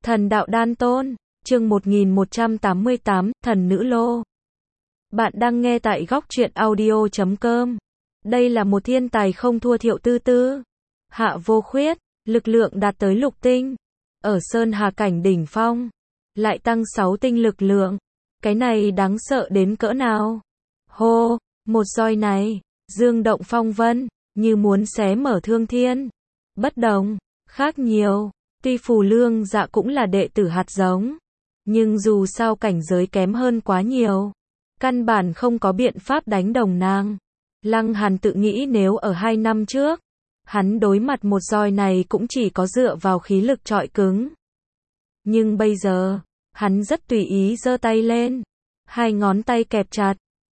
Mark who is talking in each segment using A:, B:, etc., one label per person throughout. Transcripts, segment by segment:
A: Thần đạo đan tôn, chương 1188, thần nữ lô. Bạn đang nghe tại góc truyện audio.com. Đây là một thiên tài không thua Thiệu Tư Tư. Hạ vô khuyết, lực lượng đạt tới lục tinh. Ở Sơn Hà cảnh đỉnh phong. Lại tăng 6 tinh lực lượng. Cái này đáng sợ đến cỡ nào? Hô, một roi này, dương động phong vân, như muốn xé mở thương thiên. Bất đồng, khác nhiều. Tuy Phù Lương Dạ cũng là đệ tử hạt giống, nhưng dù sao cảnh giới kém hơn quá nhiều, căn bản không có biện pháp đánh đồng nàng. Lăng Hàn tự nghĩ nếu ở 2 năm trước, hắn đối mặt một roi này cũng chỉ có dựa vào khí lực trọi cứng. Nhưng bây giờ, hắn rất tùy ý giơ tay lên, 2 ngón tay kẹp chặt,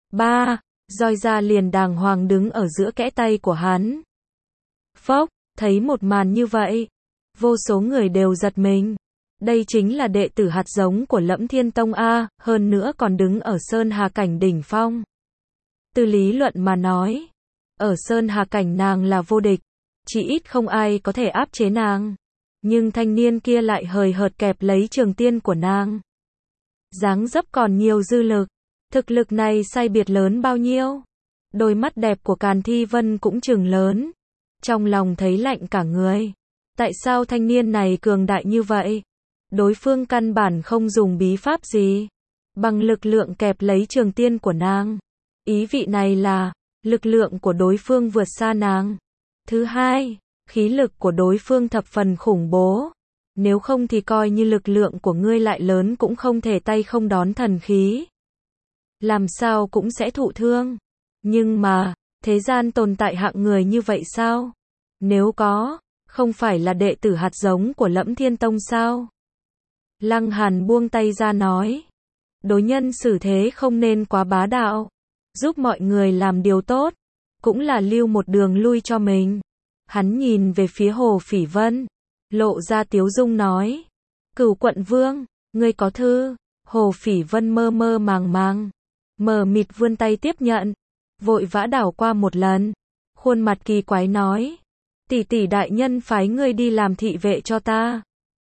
A: roi ra liền đàng hoàng đứng ở giữa kẽ tay của hắn. Phốc, thấy một màn như vậy, vô số người đều giật mình. Đây chính là đệ tử hạt giống của Lẫm Thiên Tông A, hơn nữa còn đứng ở Sơn Hà cảnh đỉnh phong. Từ lý luận mà nói, ở Sơn Hà cảnh nàng là vô địch, chỉ ít không ai có thể áp chế nàng. Nhưng thanh niên kia lại hời hợt kẹp lấy trường tiên của nàng. Dáng dấp còn nhiều dư lực, thực lực này sai biệt lớn bao nhiêu. Đôi mắt đẹp của Càn Thi Vân cũng trừng lớn, trong lòng thấy lạnh cả người. Tại sao thanh niên này cường đại như vậy? Đối phương căn bản không dùng bí pháp gì, bằng lực lượng kẹp lấy trường tiên của nàng. Ý vị này là, lực lượng của đối phương vượt xa nàng. Thứ hai, khí lực của đối phương thập phần khủng bố. Nếu không thì coi như lực lượng của ngươi lại lớn cũng không thể tay không đón thần khí. Làm sao cũng sẽ thụ thương. Nhưng mà, thế gian tồn tại hạng người như vậy sao? Nếu có, không phải là đệ tử hạt giống của Lẫm Thiên Tông sao? Lăng Hàn buông tay ra nói. Đối nhân xử thế không nên quá bá đạo. Giúp mọi người làm điều tốt, cũng là lưu một đường lui cho mình. Hắn nhìn về phía Hồ Phỉ Vân, lộ ra tiếu dung nói. Cửu quận vương, ngươi có thư. Hồ Phỉ Vân mơ mơ màng, mờ mịt vươn tay tiếp nhận, vội vã đảo qua một lần. Khuôn mặt kỳ quái nói. Tỷ tỷ đại nhân phái ngươi đi làm thị vệ cho ta.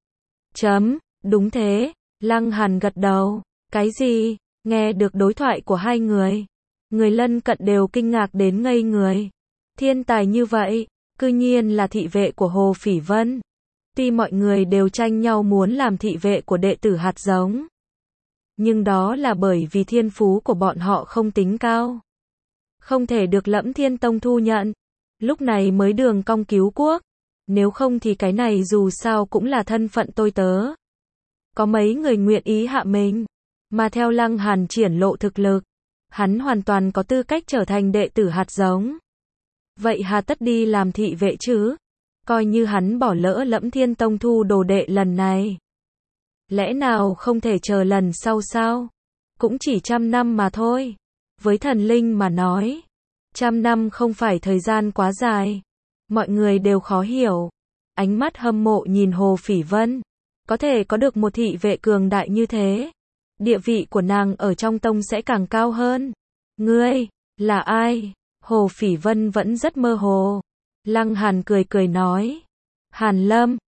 A: Đúng thế, Lăng Hàn gật đầu. Cái gì? Nghe được đối thoại của hai người, người lân cận đều kinh ngạc đến ngây người. Thiên tài như vậy, cư nhiên là thị vệ của Hồ Phỉ Vân. Tuy mọi người đều tranh nhau muốn làm thị vệ của đệ tử hạt giống, nhưng đó là bởi vì thiên phú của bọn họ không tính cao, không thể được Lẫm Thiên Tông thu nhận. Lúc này mới đường cong cứu quốc. Nếu không thì cái này dù sao cũng là thân phận tôi tớ. Có mấy người nguyện ý hạ mình. Mà theo Lăng Hàn triển lộ thực lực, hắn hoàn toàn có tư cách trở thành đệ tử hạt giống. Vậy hà tất đi làm thị vệ chứ? Coi như hắn bỏ lỡ Lẫm Thiên Tông thu đồ đệ lần này, lẽ nào không thể chờ lần sau sao? Cũng chỉ 100 năm mà thôi. Với thần linh mà nói, 100 năm không phải thời gian quá dài. Mọi người đều khó hiểu. Ánh mắt hâm mộ nhìn Hồ Phỉ Vân. Có thể có được một thị vệ cường đại như thế, địa vị của nàng ở trong tông sẽ càng cao hơn. Ngươi, là ai? Hồ Phỉ Vân vẫn rất mơ hồ. Lăng Hàn cười nói. Hàn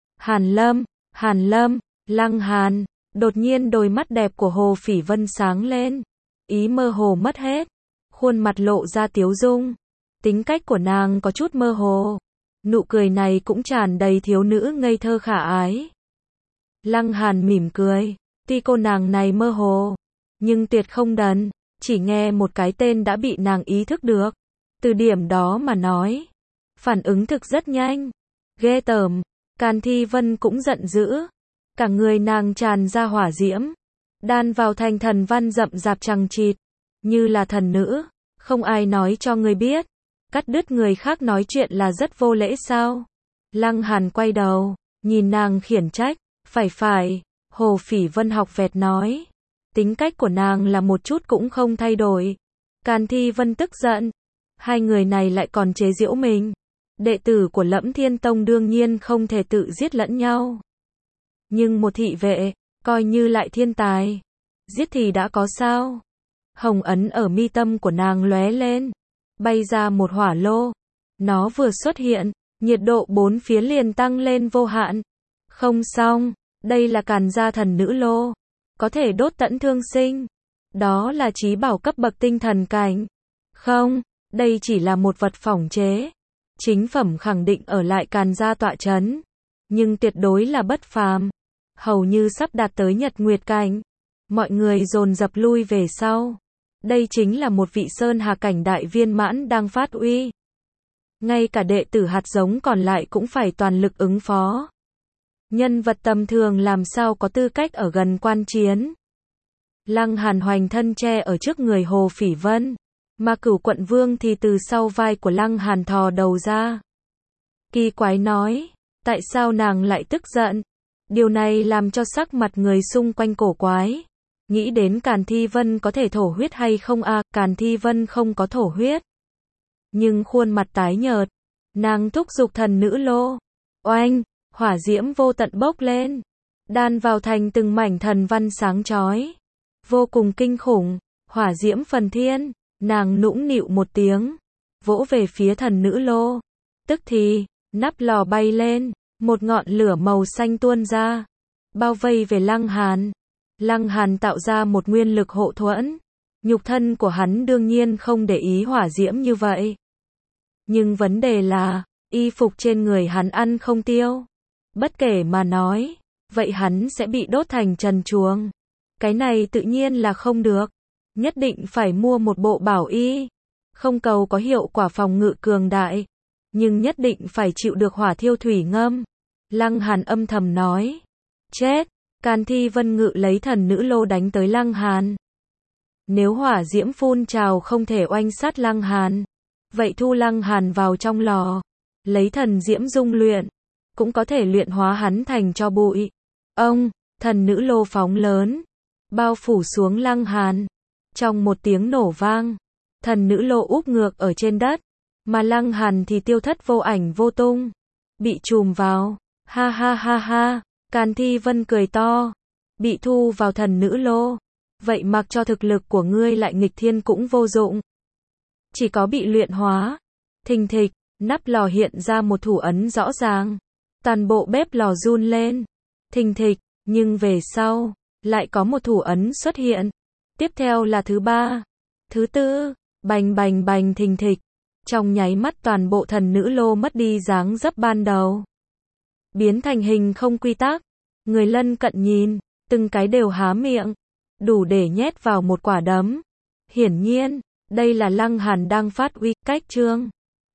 A: Lâm. Lăng Hàn. Đột nhiên đôi mắt đẹp của Hồ Phỉ Vân sáng lên. Ý mơ hồ mất hết. Khuôn mặt lộ ra tiếu dung. Tính cách của nàng có chút mơ hồ. Nụ cười này cũng tràn đầy thiếu nữ ngây thơ khả ái. Lăng Hàn mỉm cười. Tuy cô nàng này mơ hồ, nhưng tuyệt không đần. Chỉ nghe một cái tên đã bị nàng ý thức được. Từ điểm đó mà nói, phản ứng thực rất nhanh. Ghê tởm. Càn Thi Vân cũng giận dữ. Cả người nàng tràn ra hỏa diễm, đan vào thành thần văn rậm rạp chằng chịt, như là thần nữ. Không ai nói cho ngươi biết, cắt đứt người khác nói chuyện là rất vô lễ sao? Lăng Hàn quay đầu, nhìn nàng khiển trách. Phải. Hồ Phỉ Vân học vẹt nói. Tính cách của nàng là một chút cũng không thay đổi. Càn Thi Vân tức giận. Hai người này lại còn chế giễu mình. Đệ tử của Lẫm Thiên Tông đương nhiên không thể tự giết lẫn nhau. Nhưng một thị vệ, coi như lại thiên tài, giết thì đã có sao? Hồng ấn ở mi tâm của nàng lóe lên, bay ra một hỏa lô. Nó vừa xuất hiện, nhiệt độ bốn phía liền tăng lên vô hạn. Không xong, Đây là càn gia thần nữ lô, có thể đốt tận thương sinh. Đó là chí bảo cấp bậc tinh thần cảnh. Không, đây chỉ là một vật phỏng chế. Chính phẩm khẳng định ở lại càn gia tọa chấn, nhưng tuyệt đối là bất phàm. Hầu như sắp đạt tới nhật nguyệt cảnh. Mọi người dồn dập lui về sau. Đây chính là một vị sơn hà cảnh đại viên mãn đang phát uy. Ngay cả đệ tử hạt giống còn lại cũng phải toàn lực ứng phó. Nhân vật tầm thường làm sao có tư cách ở gần quan chiến. Lăng Hàn hoành thân che ở trước người Hồ Phỉ Vân, mà Cửu Quận Vương thì từ sau vai của Lăng Hàn thò đầu ra. Kỳ quái nói, tại sao nàng lại tức giận? Điều này làm cho sắc mặt người xung quanh cổ quái. Nghĩ đến Càn Thi Vân có thể thổ huyết hay không à, Càn Thi Vân không có thổ huyết. Nhưng khuôn mặt tái nhợt, nàng thúc giục thần nữ lô. Oanh, hỏa diễm vô tận bốc lên, đan vào thành từng mảnh thần văn sáng chói. Vô cùng kinh khủng, hỏa diễm phần thiên, nàng nũng nịu một tiếng, vỗ về phía thần nữ lô. Tức thì, nắp lò bay lên, một ngọn lửa màu xanh tuôn ra, bao vây về Lăng Hàn. Lăng Hàn tạo ra một nguyên lực hộ thuẫn. Nhục thân của hắn đương nhiên không để ý hỏa diễm như vậy. Nhưng vấn đề là, y phục trên người hắn ăn không tiêu. Bất kể mà nói, vậy hắn sẽ bị đốt thành trần truồng. Cái này tự nhiên là không được. Nhất định phải mua một bộ bảo y. Không cầu có hiệu quả phòng ngự cường đại, nhưng nhất định phải chịu được hỏa thiêu thủy ngâm. Lăng Hàn âm thầm nói. Chết! Càn Thi Vân ngự lấy thần nữ lô đánh tới Lăng Hàn. Nếu hỏa diễm phun trào không thể oanh sát Lăng Hàn, vậy thu Lăng Hàn vào trong lò, lấy thần diễm dung luyện, cũng có thể luyện hóa hắn thành tro bụi. Ông, thần nữ lô phóng lớn, bao phủ xuống Lăng Hàn. Trong một tiếng nổ vang, thần nữ lô úp ngược ở trên đất, mà Lăng Hàn thì tiêu thất vô ảnh vô tung, bị chùm vào. Ha ha ha ha, Càn Thi Vân cười to, bị thu vào thần nữ lô, vậy mặc cho thực lực của ngươi lại nghịch thiên cũng vô dụng. Chỉ có bị luyện hóa. Thình thịch, nắp lò hiện ra một thủ ấn rõ ràng. Toàn bộ bếp lò run lên. Thình thịch, nhưng về sau, lại có một thủ ấn xuất hiện. Tiếp theo là thứ ba, thứ tư, bành bành bành thình thịch. Trong nháy mắt toàn bộ thần nữ lô mất đi dáng dấp ban đầu, biến thành hình không quy tắc. Người lân cận nhìn, từng cái đều há miệng, đủ để nhét vào một quả đấm. Hiển nhiên, đây là Lăng Hàn đang phát uy. Cách chương